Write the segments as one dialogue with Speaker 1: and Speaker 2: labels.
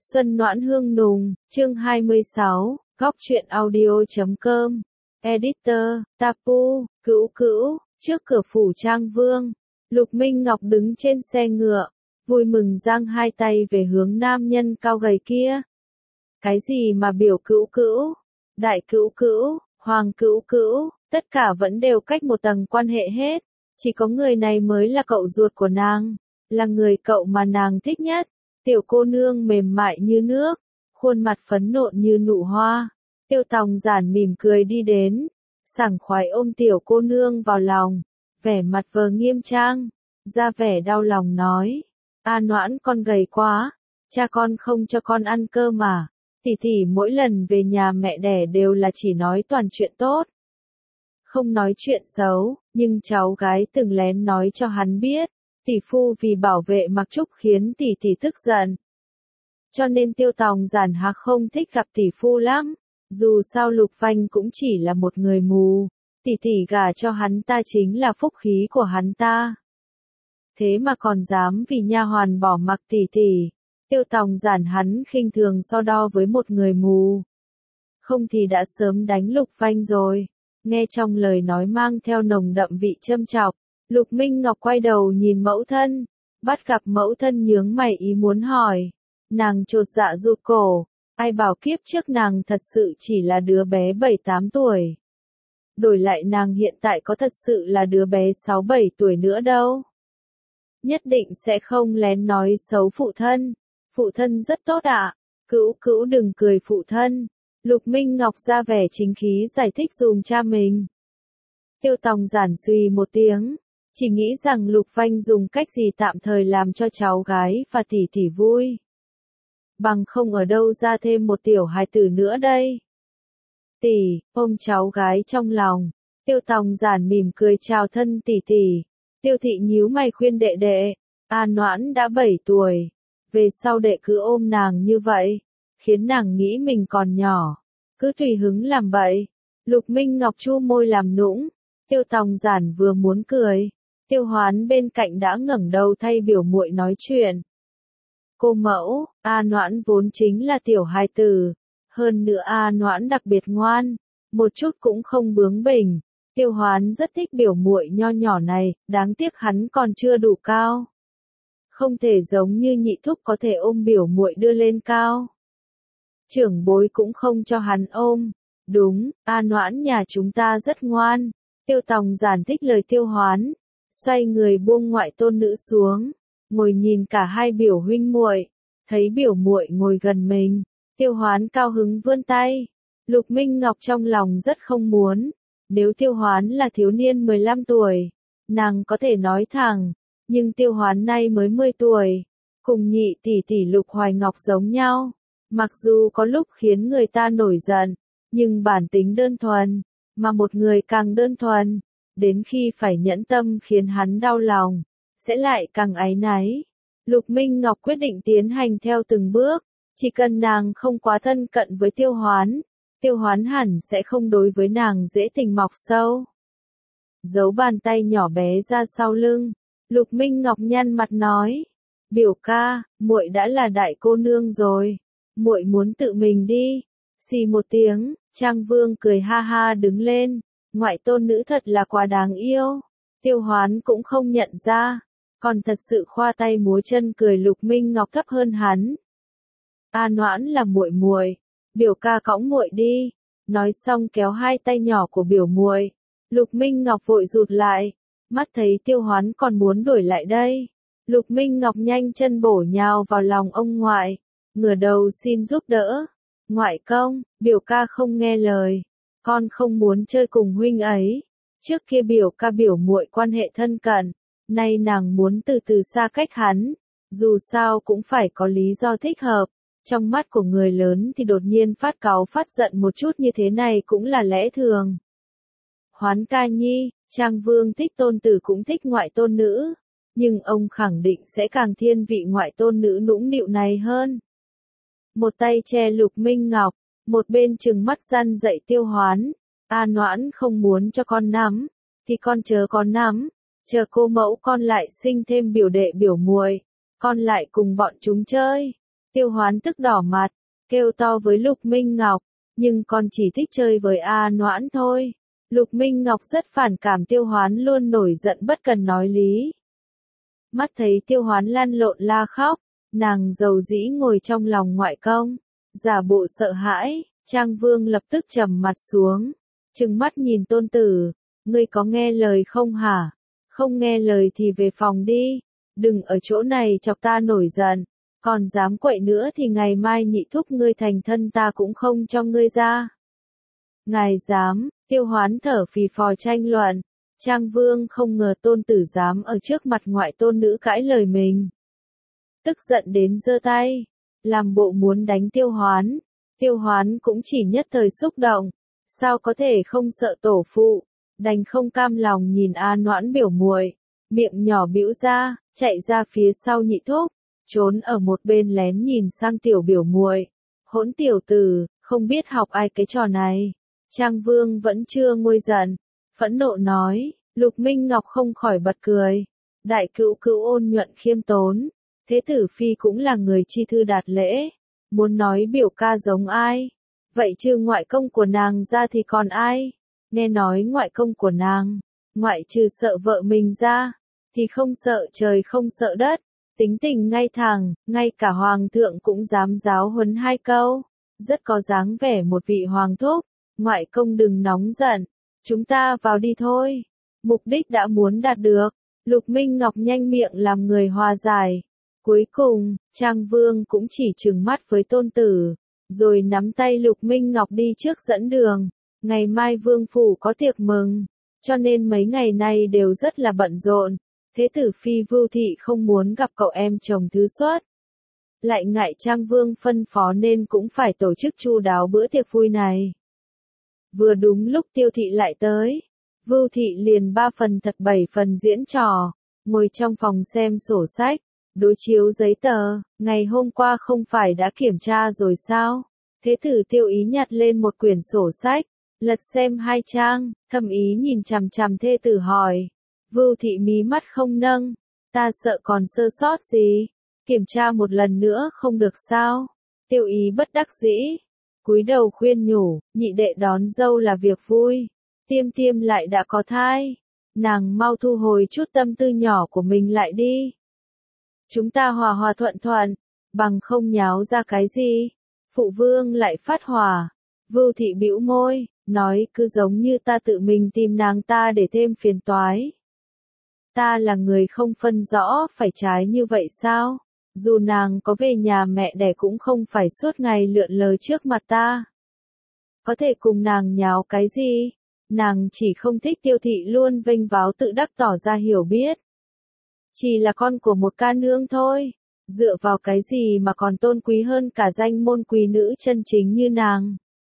Speaker 1: Xuân Noãn Hương Nùng, chương 26, góc truyện audio.com, editor, Tapu, Cữu Cữu, trước cửa phủ Trang Vương, Lục Minh Ngọc đứng trên xe ngựa, vui mừng giang hai tay về hướng nam nhân cao gầy kia. Cái gì mà biểu Cữu Cữu, đại Cữu Cữu, hoàng Cữu Cữu, tất cả vẫn đều cách một tầng quan hệ hết, chỉ có người này mới là cậu ruột của nàng, là người cậu mà nàng thích nhất. Tiểu cô nương mềm mại như nước, khuôn mặt phấn nộn như nụ hoa. Tiêu Tòng Giản mỉm cười đi đến, sảng khoái ôm tiểu cô nương vào lòng, vẻ mặt vờ nghiêm trang, ra vẻ đau lòng nói: "A Noãn, con gầy quá, cha con không cho con ăn cơm mà. Tỷ tỷ mỗi lần về nhà mẹ đẻ đều là chỉ nói toàn chuyện tốt, không nói chuyện xấu, nhưng cháu gái từng lén nói cho hắn biết, tỷ phu vì bảo vệ Mặc Trúc khiến tỷ tỷ tức giận. Cho nên Tiêu Tòng Giản Hạc không thích gặp tỷ phu lắm, dù sao Lục Vanh cũng chỉ là một người mù, tỷ tỷ gả cho hắn ta chính là phúc khí của hắn ta. Thế mà còn dám vì nha hoàn bỏ mặc tỷ tỷ." Tiêu Tòng Giản hắn khinh thường so đo với một người mù. Không thì đã sớm đánh Lục Vanh rồi. Nghe trong lời nói mang theo nồng đậm vị châm chọc, Lục Minh Ngọc quay đầu nhìn mẫu thân, bắt gặp mẫu thân nhướng mày ý muốn hỏi. Nàng chột dạ rụt cổ, ai bảo kiếp trước nàng thật sự chỉ là đứa bé 7-8 tuổi. Đổi lại nàng hiện tại có thật sự là đứa bé 6-7 tuổi nữa đâu. Nhất định sẽ không lén nói xấu phụ thân rất tốt ạ. Cữu Cữu đừng cười phụ thân. Lục Minh Ngọc ra vẻ chính khí giải thích dùm cha mình. Tiêu Tòng Giản suy một tiếng, chỉ nghĩ rằng Lục Vanh dùng cách gì tạm thời làm cho cháu gái và tỷ tỷ vui. Bằng không ở đâu ra thêm một tiểu hài tử nữa đây. Tỷ, ôm cháu gái trong lòng, Tiêu Tòng Giản mỉm cười chào thân tỷ tỷ. Tiêu thị nhíu mày khuyên đệ đệ, A Noãn đã 7 tuổi, về sau đệ cứ ôm nàng như vậy, khiến nàng nghĩ mình còn nhỏ, cứ tùy hứng làm bậy. Lục Minh Ngọc chu môi làm nũng, Tiêu Tòng Giản vừa muốn cười, Tiêu Hoán bên cạnh đã ngẩng đầu thay biểu muội nói chuyện. Cô mẫu, A Noãn vốn chính là tiểu hài tử, hơn nữa A Noãn đặc biệt ngoan, một chút cũng không bướng bỉnh. Tiêu Hoán rất thích biểu muội nho nhỏ này, đáng tiếc hắn còn chưa đủ cao. Không thể giống như nhị thúc có thể ôm biểu muội đưa lên cao. Trưởng bối cũng không cho hắn ôm. Đúng, A Noãn nhà chúng ta rất ngoan. Tiêu Tòng Giản thích lời Tiêu Hoán, xoay người buông ngoại tôn nữ xuống, ngồi nhìn cả hai biểu huynh muội, thấy biểu muội ngồi gần mình, Tiêu Hoán cao hứng vươn tay. Lục Minh Ngọc trong lòng rất không muốn, nếu Tiêu Hoán là thiếu niên 15 tuổi, nàng có thể nói thẳng, nhưng Tiêu Hoán nay mới 10 tuổi, cùng nhị tỷ tỷ Lục Hoài Ngọc giống nhau, mặc dù có lúc khiến người ta nổi giận, nhưng bản tính đơn thuần, mà một người càng đơn thuần, đến khi phải nhẫn tâm khiến hắn đau lòng, sẽ lại càng áy náy. Lục Minh Ngọc quyết định tiến hành theo từng bước, chỉ cần nàng không quá thân cận với Tiêu Hoán, Tiêu Hoán hẳn sẽ không đối với nàng dễ tình mọc sâu. Giấu bàn tay nhỏ bé ra sau lưng, Lục Minh Ngọc nhăn mặt nói: "Biểu ca, muội đã là đại cô nương rồi, muội muốn tự mình đi." Xì một tiếng, Trang Vương cười ha ha đứng lên, ngoại tôn nữ thật là quá đáng yêu. Tiêu Hoán cũng không nhận ra, còn thật sự khoa tay múa chân cười. Lục Minh Ngọc thấp hơn hắn. "A Noãn là muội muội, biểu ca cõng muội đi." Nói xong kéo hai tay nhỏ của biểu muội. Lục Minh Ngọc vội rụt lại, mắt thấy Tiêu Hoán còn muốn đuổi lại đây. Lục Minh Ngọc nhanh chân bổ nhào vào lòng ông ngoại, ngửa đầu xin giúp đỡ. "Ngoại công, biểu ca không nghe lời, con không muốn chơi cùng huynh ấy. Trước kia biểu ca biểu muội quan hệ thân cận, nay nàng muốn từ từ xa cách hắn, dù sao cũng phải có lý do thích hợp. Trong mắt của người lớn thì đột nhiên phát cáu phát giận một chút như thế này cũng là lẽ thường." Hoán ca nhi, Trang Vương thích tôn tử cũng thích ngoại tôn nữ, nhưng ông khẳng định sẽ càng thiên vị ngoại tôn nữ nũng nịu này hơn. Một tay che Lục Minh Ngọc, một bên trừng mắt răn dạy Tiêu Hoán. "A Noãn không muốn cho con nắm, thì con chớ có nắm, chờ cô mẫu con lại sinh thêm biểu đệ biểu muội, con lại cùng bọn chúng chơi." Tiêu Hoán tức đỏ mặt, kêu to với Lục Minh Ngọc, nhưng con chỉ thích chơi với A Noãn thôi. Lục Minh Ngọc rất phản cảm Tiêu Hoán luôn nổi giận bất cần nói lý. Mắt thấy Tiêu Hoán lăn lộn la khóc, nàng dầu dĩ ngồi trong lòng ngoại công, giả bộ sợ hãi. Trang Vương lập tức trầm mặt xuống, trừng mắt nhìn tôn tử, ngươi có nghe lời không hả? Không nghe lời thì về phòng đi, đừng ở chỗ này chọc ta nổi giận, còn dám quậy nữa thì ngày mai nhị thúc ngươi thành thân ta cũng không cho ngươi ra. Ngài dám, Tiêu Hoán thở phì phò tranh luận, Trang Vương không ngờ tôn tử dám ở trước mặt ngoại tôn nữ cãi lời mình. Tức giận đến giơ tay, làm bộ muốn đánh Tiêu Hoán. Tiêu Hoán cũng chỉ nhất thời xúc động, sao có thể không sợ tổ phụ, đành không cam lòng nhìn A Noãn biểu muội, miệng nhỏ bĩu ra, chạy ra phía sau nhị thúc, trốn ở một bên lén nhìn sang tiểu biểu muội. Hỗn tiểu tử, không biết học ai cái trò này. Trang Vương vẫn chưa nguôi giận, phẫn nộ nói, Lục Minh Ngọc không khỏi bật cười. Đại cữu cữu ôn nhuận khiêm tốn, thế tử phi cũng là người chi thư đạt lễ, muốn nói biểu ca giống ai, vậy trừ ngoại công của nàng ra thì còn ai? Nghe nói ngoại công của nàng, ngoại trừ sợ vợ mình ra, thì không sợ trời không sợ đất, tính tình ngay thẳng, ngay cả hoàng thượng cũng dám giáo huấn hai câu, rất có dáng vẻ một vị hoàng thúc. Ngoại công đừng nóng giận, chúng ta vào đi thôi. Mục đích đã muốn đạt được, Lục Minh Ngọc nhanh miệng làm người hòa giải. Cuối cùng, Trang Vương cũng chỉ trừng mắt với tôn tử, rồi nắm tay Lục Minh Ngọc đi trước dẫn đường. Ngày mai vương phủ có tiệc mừng, cho nên mấy ngày nay đều rất là bận rộn. Thế tử phi Vưu Thị không muốn gặp cậu em chồng thứ xuất. Lại ngại Trang Vương phân phó nên cũng phải tổ chức chu đáo bữa tiệc vui này. Vừa đúng lúc Tiêu Thị lại tới, Vưu Thị liền 3 phần thật 7 phần diễn trò, ngồi trong phòng xem sổ sách, đối chiếu giấy tờ, ngày hôm qua không phải đã kiểm tra rồi sao? Thế tử Tiêu Ý nhặt lên một quyển sổ sách, lật xem 2 trang, thâm ý nhìn chằm chằm thê tử hỏi. Vưu Thị mí mắt không nâng, ta sợ còn sơ sót gì, kiểm tra một lần nữa không được sao? Tiêu Ý bất đắc dĩ, cúi đầu khuyên nhủ, nhị đệ đón dâu là việc vui, Tiêm Tiêm lại đã có thai, nàng mau thu hồi chút tâm tư nhỏ của mình lại đi. Chúng ta hòa hòa thuận thuận, bằng không nháo ra cái gì. Phụ vương lại phát hỏa. Vưu Thị bĩu môi, nói cứ giống như ta tự mình tìm nàng ta để thêm phiền toái. Ta là người không phân rõ phải trái như vậy sao? Dù nàng có về nhà mẹ đẻ cũng không phải suốt ngày lượn lờ trước mặt ta. Có thể cùng nàng nháo cái gì? Nàng chỉ không thích Tiêu Thị luôn vênh váo tự đắc tỏ ra hiểu biết. Chỉ là con của một ca nương thôi, dựa vào cái gì mà còn tôn quý hơn cả danh môn quý nữ chân chính như nàng.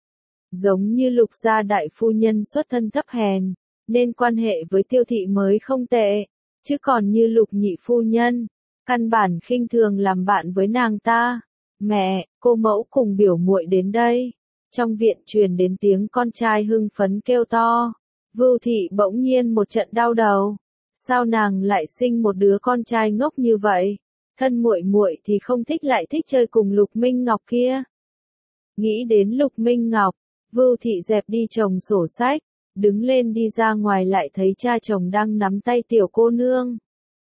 Speaker 1: Giống như Lục gia đại phu nhân xuất thân thấp hèn, nên quan hệ với Tiêu Thị mới không tệ, chứ còn như Lục nhị phu nhân, căn bản khinh thường làm bạn với nàng ta. Mẹ, cô mẫu cùng biểu muội đến đây. Trong viện truyền đến tiếng con trai hưng phấn kêu to. Vưu Thị bỗng nhiên một trận đau đầu. Sao nàng lại sinh một đứa con trai ngốc như vậy? Thân muội muội thì không thích lại thích chơi cùng Lục Minh Ngọc kia. Nghĩ đến Lục Minh Ngọc, Vưu Thị dẹp đi chồng sổ sách, đứng lên đi ra ngoài lại thấy cha chồng đang nắm tay tiểu cô nương.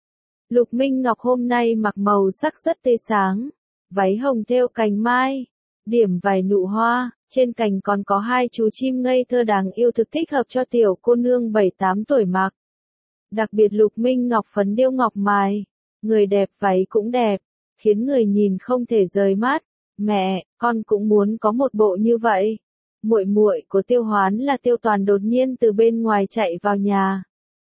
Speaker 1: Lục Minh Ngọc hôm nay mặc màu sắc rất tươi sáng, váy hồng thêu cành mai, điểm vài nụ hoa, trên cành còn có 2 chú chim ngây thơ đáng yêu thực thích hợp cho tiểu cô nương 7-8 tuổi mặc. Đặc biệt Lục Minh Ngọc phấn điêu ngọc mài, người đẹp váy cũng đẹp, khiến người nhìn không thể rời mắt. Mẹ, con cũng muốn có một bộ như vậy. Muội muội của Tiêu Hoán là Tiêu Toàn đột nhiên từ bên ngoài chạy vào nhà.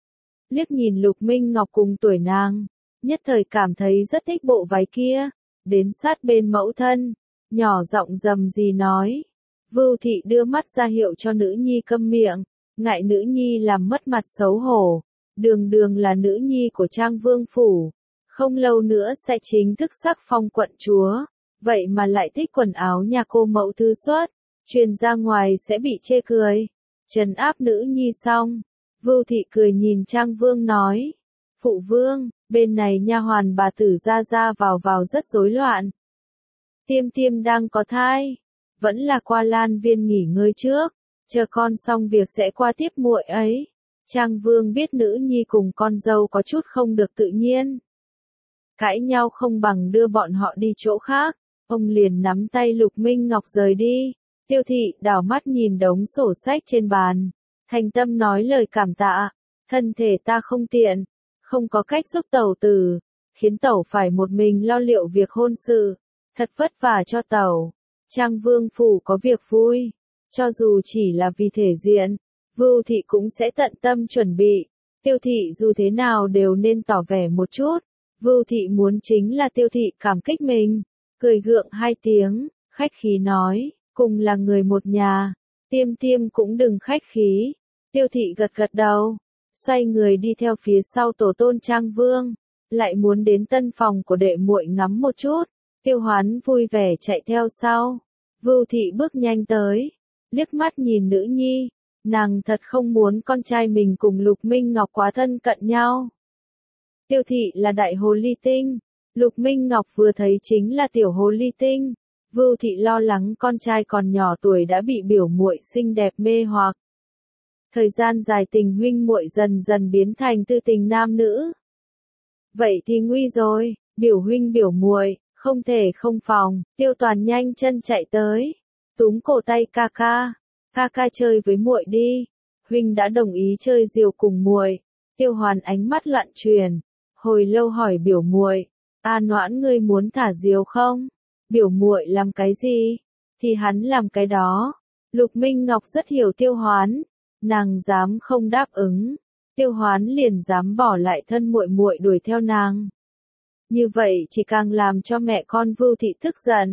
Speaker 1: Liếc nhìn Lục Minh Ngọc cùng tuổi nàng, nhất thời cảm thấy rất thích bộ váy kia, đến sát bên mẫu thân, nhỏ giọng rầm rì nói. Vưu Thị đưa mắt ra hiệu cho nữ nhi câm miệng, ngại nữ nhi làm mất mặt xấu hổ. Đường Đường là nữ nhi của Trang Vương phủ, không lâu nữa sẽ chính thức sắc phong quận chúa, vậy mà lại thích quần áo nhà cô mẫu thư xuất, truyền ra ngoài sẽ bị chê cười. Trấn áp nữ nhi xong, Vưu Thị cười nhìn Trang Vương nói, phụ vương, bên này nha hoàn bà tử ra vào rất rối loạn. Tiêm Tiêm đang có thai, vẫn là qua Lan Viên nghỉ ngơi trước, chờ con xong việc sẽ qua tiếp muội ấy. Trang Vương biết nữ nhi cùng con dâu có chút không được tự nhiên. Cãi nhau không bằng đưa bọn họ đi chỗ khác, ông liền nắm tay Lục Minh Ngọc rời đi. Tiêu Thị đảo mắt nhìn đống sổ sách trên bàn, thành tâm nói lời cảm tạ, thân thể ta không tiện, không có cách giúp tẩu tử, khiến tẩu phải một mình lo liệu việc hôn sự, thật vất vả cho tẩu. Trang Vương phủ có việc vui, cho dù chỉ là vì thể diện, Vưu Thị cũng sẽ tận tâm chuẩn bị. Tiêu Thị dù thế nào đều nên tỏ vẻ một chút. Vưu Thị muốn chính là Tiêu Thị cảm kích mình, cười gượng hai tiếng, khách khí nói, cùng là người một nhà, Tiêm Tiêm cũng đừng khách khí. Tiêu Thị gật gật đầu, xoay người đi theo phía sau tổ tôn Trang Vương, lại muốn đến tân phòng của đệ muội ngắm một chút. Tiêu Hoán vui vẻ chạy theo sau. Vưu Thị bước nhanh tới, liếc mắt nhìn nữ nhi, nàng thật không muốn con trai mình cùng Lục Minh Ngọc quá thân cận nhau. Tiêu Thị là đại hồ ly tinh, Lục Minh Ngọc vừa thấy chính là tiểu hồ ly tinh. Vưu Thị lo lắng con trai còn nhỏ tuổi đã bị biểu muội xinh đẹp mê hoặc. Thời gian dài tình huynh muội dần dần biến thành tư tình nam nữ. Vậy thì nguy rồi, biểu huynh biểu muội, không thể không phòng. Tiêu Toàn nhanh chân chạy tới, túm cổ tay ca ca chơi với muội đi, huynh đã đồng ý chơi diều cùng muội. Tiêu Hoàn ánh mắt loạn chuyển, hồi lâu hỏi biểu muội, A Noãn ngươi muốn thả diều không? Biểu muội làm cái gì? Thì hắn làm cái đó. Lục Minh Ngọc rất hiểu Tiêu Hoán, nàng dám không đáp ứng, Tiêu Hoán liền dám bỏ lại thân muội muội đuổi theo nàng. Như vậy chỉ càng làm cho mẹ con Vưu Thị tức giận.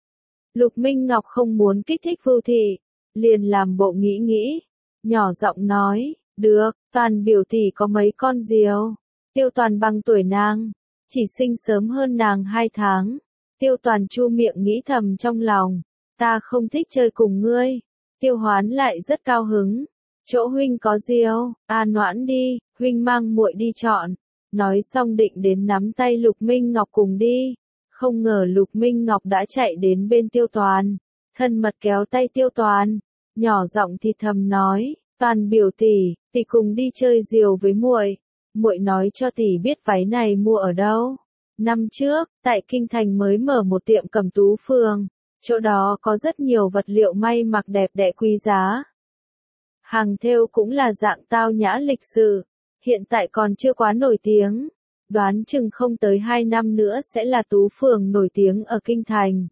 Speaker 1: Lục Minh Ngọc không muốn kích thích Vưu Thị, liền làm bộ nghĩ, nhỏ giọng nói, được, Toàn biểu tỷ có mấy con diều. Tiêu Toàn bằng tuổi nàng, chỉ sinh sớm hơn nàng 2 tháng. Tiêu Toàn chu miệng nghĩ thầm trong lòng, ta không thích chơi cùng ngươi. Tiêu Hoán lại rất cao hứng, chỗ huynh có diều, A Noãn đi, huynh mang muội đi chọn. Nói xong định đến nắm tay Lục Minh Ngọc cùng đi, không ngờ Lục Minh Ngọc đã chạy đến bên Tiêu Toàn, thân mật kéo tay Tiêu Toàn, nhỏ giọng thì thầm nói, Toàn biểu tỷ, tỷ cùng đi chơi diều với muội. Muội nói cho tỷ biết váy này mua ở đâu. Năm trước, tại Kinh Thành mới mở một tiệm cẩm tú phường, chỗ đó có rất nhiều vật liệu may mặc đẹp đẽ quý giá. Hàng thêu cũng là dạng tao nhã lịch sự, hiện tại còn chưa quá nổi tiếng, đoán chừng không tới 2 năm nữa sẽ là tú phường nổi tiếng ở Kinh Thành.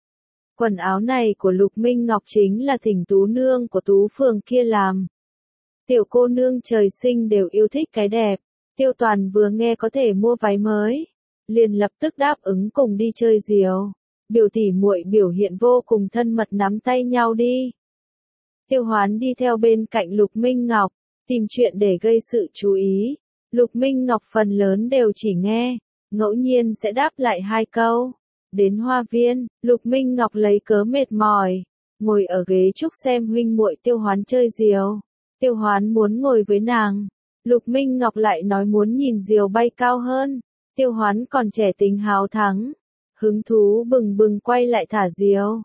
Speaker 1: Quần áo này của Lục Minh Ngọc chính là thỉnh tú nương của tú phường kia làm. Tiểu cô nương trời sinh đều yêu thích cái đẹp, Tiêu Toàn vừa nghe có thể mua váy mới, liền lập tức đáp ứng cùng đi chơi diều. Biểu tỷ muội biểu hiện vô cùng thân mật nắm tay nhau đi. Tiêu Hoán đi theo bên cạnh Lục Minh Ngọc, tìm chuyện để gây sự chú ý. Lục Minh Ngọc phần lớn đều chỉ nghe, ngẫu nhiên sẽ đáp lại 2 câu. Đến hoa viên, Lục Minh Ngọc lấy cớ mệt mỏi, ngồi ở ghế trúc xem huynh muội Tiêu Hoán chơi diều. Tiêu Hoán muốn ngồi với nàng, Lục Minh Ngọc lại nói muốn nhìn diều bay cao hơn. Tiêu Hoán còn trẻ tính háo thắng, hứng thú bừng bừng quay lại thả diều.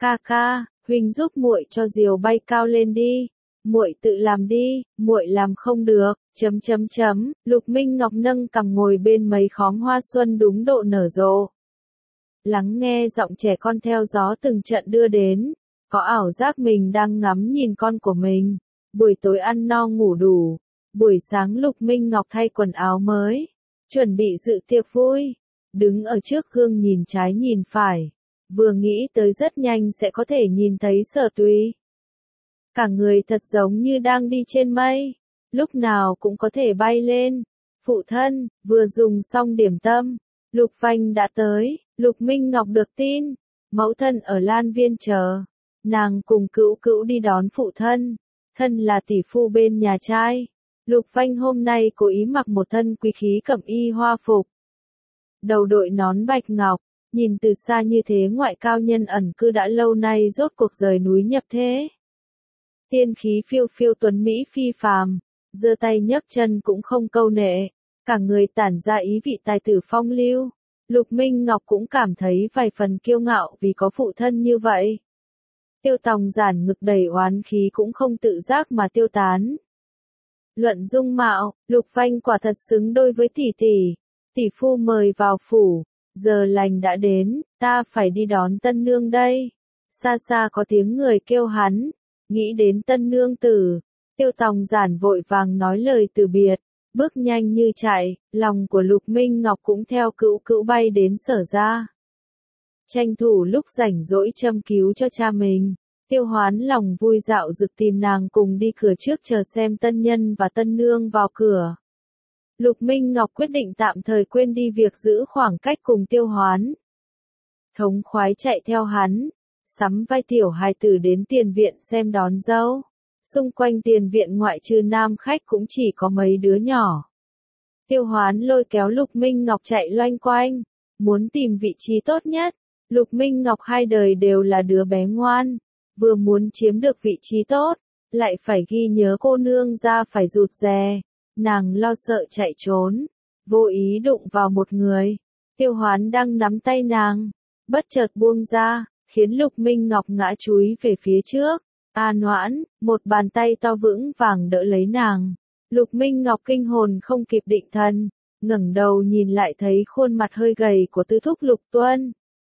Speaker 1: Ca, huynh giúp muội cho diều bay cao lên đi. Muội tự làm đi, muội làm không được. Lục Minh Ngọc nâng cằm ngồi bên mấy khóm hoa xuân đúng độ nở rộ. Lắng nghe giọng trẻ con theo gió từng trận đưa đến, có ảo giác mình đang ngắm nhìn con của mình. Buổi tối ăn no ngủ đủ, buổi sáng Lục Minh Ngọc thay quần áo mới, chuẩn bị dự tiệc vui, đứng ở trước gương nhìn trái nhìn phải, vừa nghĩ tới rất nhanh sẽ có thể nhìn thấy Sở Tùy. Cả người thật giống như đang đi trên mây, lúc nào cũng có thể bay lên. Phụ thân, vừa dùng xong điểm tâm, Lục Vanh đã tới. Lục Minh Ngọc được tin, mẫu thân ở Lan Viên chờ, nàng cùng Cữu Cữu đi đón phụ thân, thân là tỷ phu bên nhà trai. Lục Vanh hôm nay cố ý mặc một thân quý khí cẩm y hoa phục, đầu đội nón bạch ngọc, nhìn từ xa như thế ngoại cao nhân ẩn cư đã lâu nay rốt cuộc rời núi nhập thế. Tiên khí phiêu phiêu tuấn mỹ phi phàm, giơ tay nhấc chân cũng không câu nệ, cả người tản ra ý vị tài tử phong lưu. Lục Minh Ngọc cũng cảm thấy vài phần kiêu ngạo vì có phụ thân như vậy. Tiêu Tòng Giản ngực đầy oán khí cũng không tự giác mà tiêu tán. Luận dung mạo, Lục Vanh quả thật xứng đôi với tỷ tỷ. Tỷ phu mời vào phủ, giờ lành đã đến, ta phải đi đón tân nương đây. Xa xa có tiếng người kêu hắn, nghĩ đến tân nương tử. Tiêu Tòng Giản vội vàng nói lời từ biệt, bước nhanh như chạy, lòng của Lục Minh Ngọc cũng theo cữu cữu bay đến Sở gia. Tranh thủ lúc rảnh rỗi châm cứu cho cha mình. Tiêu Hoán lòng vui dạo dực tìm nàng cùng đi cửa trước chờ xem tân nhân và tân nương vào cửa. Lục Minh Ngọc quyết định tạm thời quên đi việc giữ khoảng cách cùng Tiêu Hoán. Thống khoái chạy theo hắn, sắm vai tiểu hài tử đến tiền viện xem đón dâu. Xung quanh tiền viện ngoại trừ nam khách cũng chỉ có mấy đứa nhỏ. Tiêu Hoán lôi kéo Lục Minh Ngọc chạy loanh quanh, muốn tìm vị trí tốt nhất. Lục Minh Ngọc hai đời đều là đứa bé ngoan, vừa muốn chiếm được vị trí tốt, lại phải ghi nhớ cô nương ra phải rụt rè. Nàng lo sợ chạy trốn, vô ý đụng vào một người. Tiêu Hoán đang nắm tay nàng, bất chợt buông ra, khiến Lục Minh Ngọc ngã chúi về phía trước. A Noãn, một bàn tay to vững vàng đỡ lấy nàng. Lục Minh Ngọc kinh hồn không kịp định thần, ngẩng đầu nhìn lại thấy khuôn mặt hơi gầy của Tứ thúc Lục Tuân.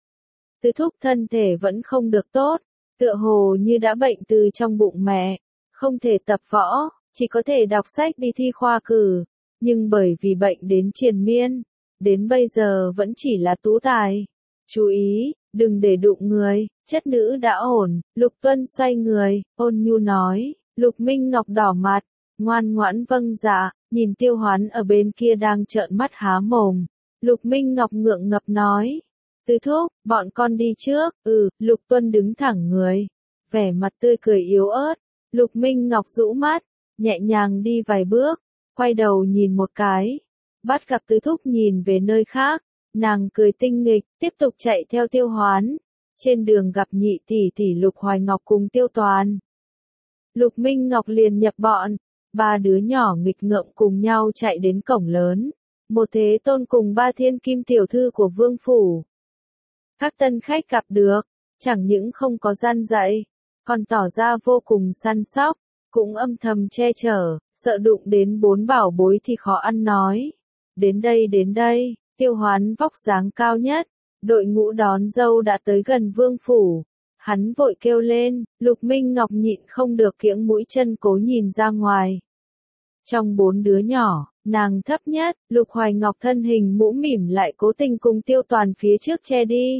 Speaker 1: Tứ thúc thân thể vẫn không được tốt, tựa hồ như đã bệnh từ trong bụng mẹ, không thể tập võ, chỉ có thể đọc sách đi thi khoa cử, nhưng bởi vì bệnh đến triền miên, đến bây giờ vẫn chỉ là tú tài. Chú ý, đừng để đụng người, chất nữ đã ổn. Lục Tuân xoay người, ôn nhu nói. Lục Minh Ngọc đỏ mặt, ngoan ngoãn vâng dạ, nhìn Tiêu Hoán ở bên kia đang trợn mắt há mồm. Lục Minh Ngọc ngượng ngập nói. Tứ thúc, bọn con đi trước. Lục Tuân đứng thẳng người, vẻ mặt tươi cười yếu ớt. Lục Minh Ngọc rũ mắt, nhẹ nhàng đi vài bước, quay đầu nhìn một cái, bắt gặp Tứ thúc nhìn về nơi khác, nàng cười tinh nghịch, tiếp tục chạy theo Tiêu Hoán. Trên đường gặp nhị tỷ tỷ Lục Hoài Ngọc cùng Tiêu Toàn. Lục Minh Ngọc liền nhập bọn, ba đứa nhỏ nghịch ngợm cùng nhau chạy đến cổng lớn. Một Thế Tôn cùng ba thiên kim tiểu thư của vương phủ. Các tân khách gặp được, chẳng những không có gian dạy, còn tỏ ra vô cùng săn sóc, cũng âm thầm che chở, sợ đụng đến bốn bảo bối thì khó ăn nói. Đến đây, Tiêu Hoán vóc dáng cao nhất, đội ngũ đón dâu đã tới gần vương phủ. Hắn vội kêu lên, Lục Minh Ngọc nhịn không được kiễng mũi chân cố nhìn ra ngoài. Trong bốn đứa nhỏ, nàng thấp nhất, Lục Hoài Ngọc thân hình mũm mỉm lại cố tình cùng Tiêu Toàn phía trước che đi.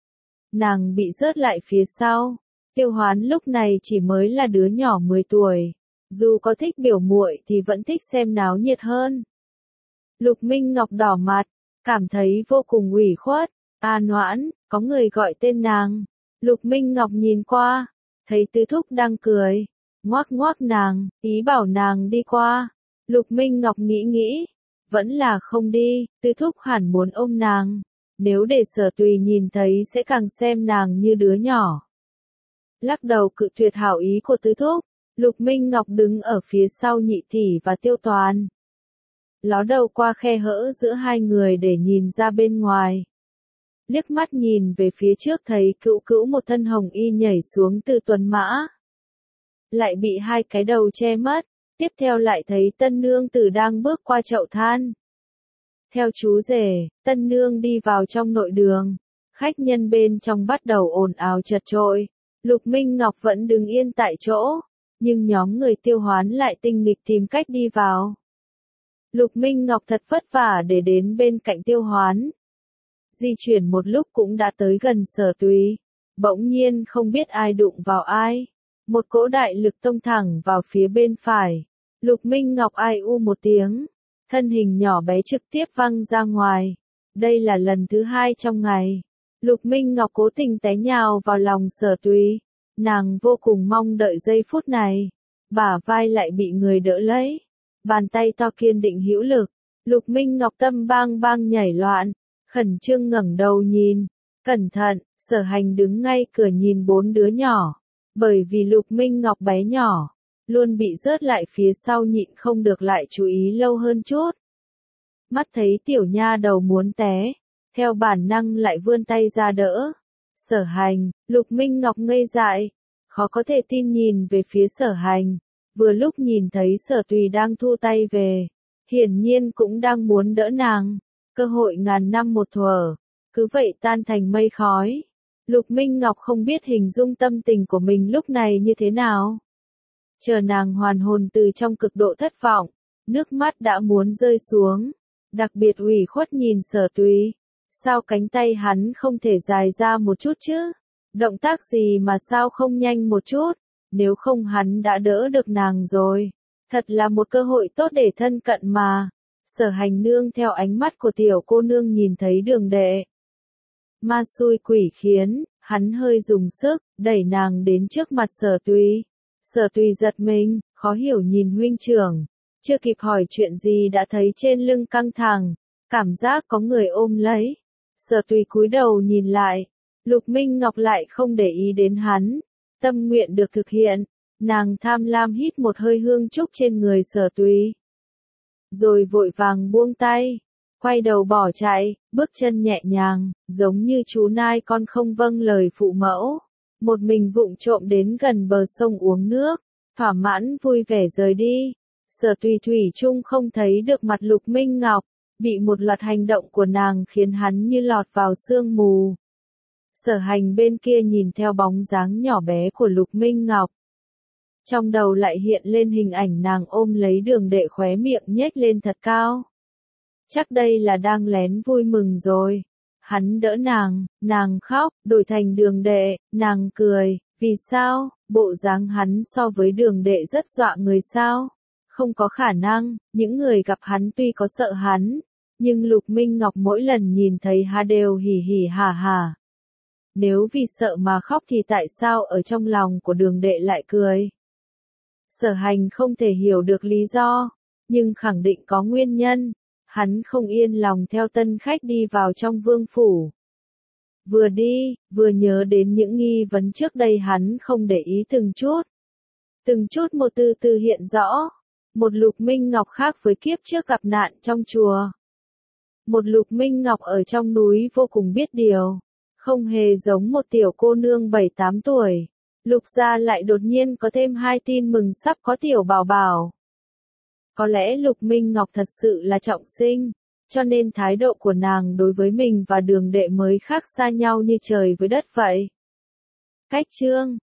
Speaker 1: Nàng bị rớt lại phía sau. Tiêu Hoán lúc này chỉ mới là đứa nhỏ 10 tuổi, dù có thích biểu muội thì vẫn thích xem náo nhiệt hơn. Lục Minh Ngọc đỏ mặt, cảm thấy vô cùng ủy khuất. A Noãn, có người gọi tên nàng. Lục Minh Ngọc nhìn qua, thấy Tứ thúc đang cười, ngoác ngoác nàng, ý bảo nàng đi qua. Lục Minh Ngọc nghĩ, vẫn là không đi. Tứ thúc hẳn muốn ôm nàng, nếu để Sở Tùy nhìn thấy sẽ càng xem nàng như đứa nhỏ. Lắc đầu cự tuyệt hảo ý của Tứ thúc, Lục Minh Ngọc đứng ở phía sau nhị tỷ và Tiêu Toàn. Ló đầu qua khe hở giữa hai người để nhìn ra bên ngoài. Liếc mắt nhìn về phía trước thấy cữu cữu một thân hồng y nhảy xuống từ tuần mã. Lại bị hai cái đầu che mất, tiếp theo lại thấy tân nương tử đang bước qua chậu than. Theo chú rể, tân nương đi vào trong nội đường, khách nhân bên trong bắt đầu ồn ào chật chội. Lục Minh Ngọc vẫn đứng yên tại chỗ, nhưng nhóm người Tiêu Hoán lại tinh nghịch tìm cách đi vào. Lục Minh Ngọc thật vất vả để đến bên cạnh Tiêu Hoán. Di chuyển một lúc cũng đã tới gần Sở Tùy. Bỗng nhiên không biết ai đụng vào ai. Một cỗ đại lực tông thẳng vào phía bên phải. Lục Minh Ngọc ai u một tiếng. Thân hình nhỏ bé trực tiếp văng ra ngoài. Đây là lần thứ hai trong ngày. Lục Minh Ngọc cố tình té nhào vào lòng Sở Tùy. Nàng vô cùng mong đợi giây phút này. Bả vai lại bị người đỡ lấy. Bàn tay to kiên định hữu lực. Lục Minh Ngọc tâm bang bang nhảy loạn. Khẩn trương ngẩng đầu nhìn. Cẩn thận, Sở Hành đứng ngay cửa nhìn bốn đứa nhỏ. Bởi vì Lục Minh Ngọc bé nhỏ, luôn bị rớt lại phía sau nhịn không được lại chú ý lâu hơn chút. Mắt thấy tiểu nha đầu muốn té, theo bản năng lại vươn tay ra đỡ. Sở Hành, Lục Minh Ngọc ngây dại, khó có thể tin nhìn về phía Sở Hành, vừa lúc nhìn thấy Sở Tùy đang thu tay về, hiển nhiên cũng đang muốn đỡ nàng, cơ hội ngàn năm một thuở, cứ vậy tan thành mây khói. Lục Minh Ngọc không biết hình dung tâm tình của mình lúc này như thế nào. Chờ nàng hoàn hồn từ trong cực độ thất vọng, nước mắt đã muốn rơi xuống, đặc biệt ủy khuất nhìn Sở Tùy. Sao cánh tay hắn không thể dài ra một chút chứ? Động tác gì mà sao không nhanh một chút? Nếu không hắn đã đỡ được nàng rồi. Thật là một cơ hội tốt để thân cận mà. Sở Hành nương theo ánh mắt của tiểu cô nương nhìn thấy Đường Đệ. Ma xui quỷ khiến, hắn hơi dùng sức, đẩy nàng đến trước mặt Sở Tùy. Sở Tùy giật mình, khó hiểu nhìn huynh trưởng. Chưa kịp hỏi chuyện gì đã thấy trên lưng căng thẳng, cảm giác có người ôm lấy. Sở Tùy cúi đầu nhìn lại, Lục Minh Ngọc lại không để ý đến hắn, tâm nguyện được thực hiện, nàng tham lam hít một hơi hương trúc trên người Sở Tùy. Rồi vội vàng buông tay, quay đầu bỏ chạy, bước chân nhẹ nhàng, giống như chú nai con không vâng lời phụ mẫu. Một mình vụng trộm đến gần bờ sông uống nước, thỏa mãn vui vẻ rời đi. Sở Tùy thủy chung không thấy được mặt Lục Minh Ngọc, bị một loạt hành động của nàng khiến hắn như lọt vào sương mù. Sở Hành bên kia nhìn theo bóng dáng nhỏ bé của Lục Minh Ngọc. Trong đầu lại hiện lên hình ảnh nàng ôm lấy Đường Đệ, khóe miệng nhếch lên thật cao. Chắc đây là đang lén vui mừng rồi. Hắn đỡ nàng khóc, đổi thành Đường Đệ, nàng cười, vì sao, bộ dáng hắn so với Đường Đệ rất dọa người sao? Không có khả năng, những người gặp hắn tuy có sợ hắn, nhưng Lục Minh Ngọc mỗi lần nhìn thấy hắn đều hỉ hỉ hà hà. Nếu vì sợ mà khóc thì tại sao ở trong lòng của Đường Đệ lại cười? Sở Hành không thể hiểu được lý do, nhưng khẳng định có nguyên nhân. Hắn không yên lòng theo tân khách đi vào trong vương phủ. Vừa đi, vừa nhớ đến những nghi vấn trước đây hắn không để ý từng chút một từ từ hiện rõ. Một Lục Minh Ngọc khác với kiếp trước gặp nạn trong chùa. Một Lục Minh Ngọc ở trong núi vô cùng biết điều. Không hề giống một tiểu cô nương 7-8 tuổi. Lục gia lại đột nhiên có thêm 2 tin mừng sắp có tiểu bảo bảo. Có lẽ Lục Minh Ngọc thật sự là trọng sinh, cho nên thái độ của nàng đối với mình và Đường Đệ mới khác xa nhau như trời với đất vậy. Cách chương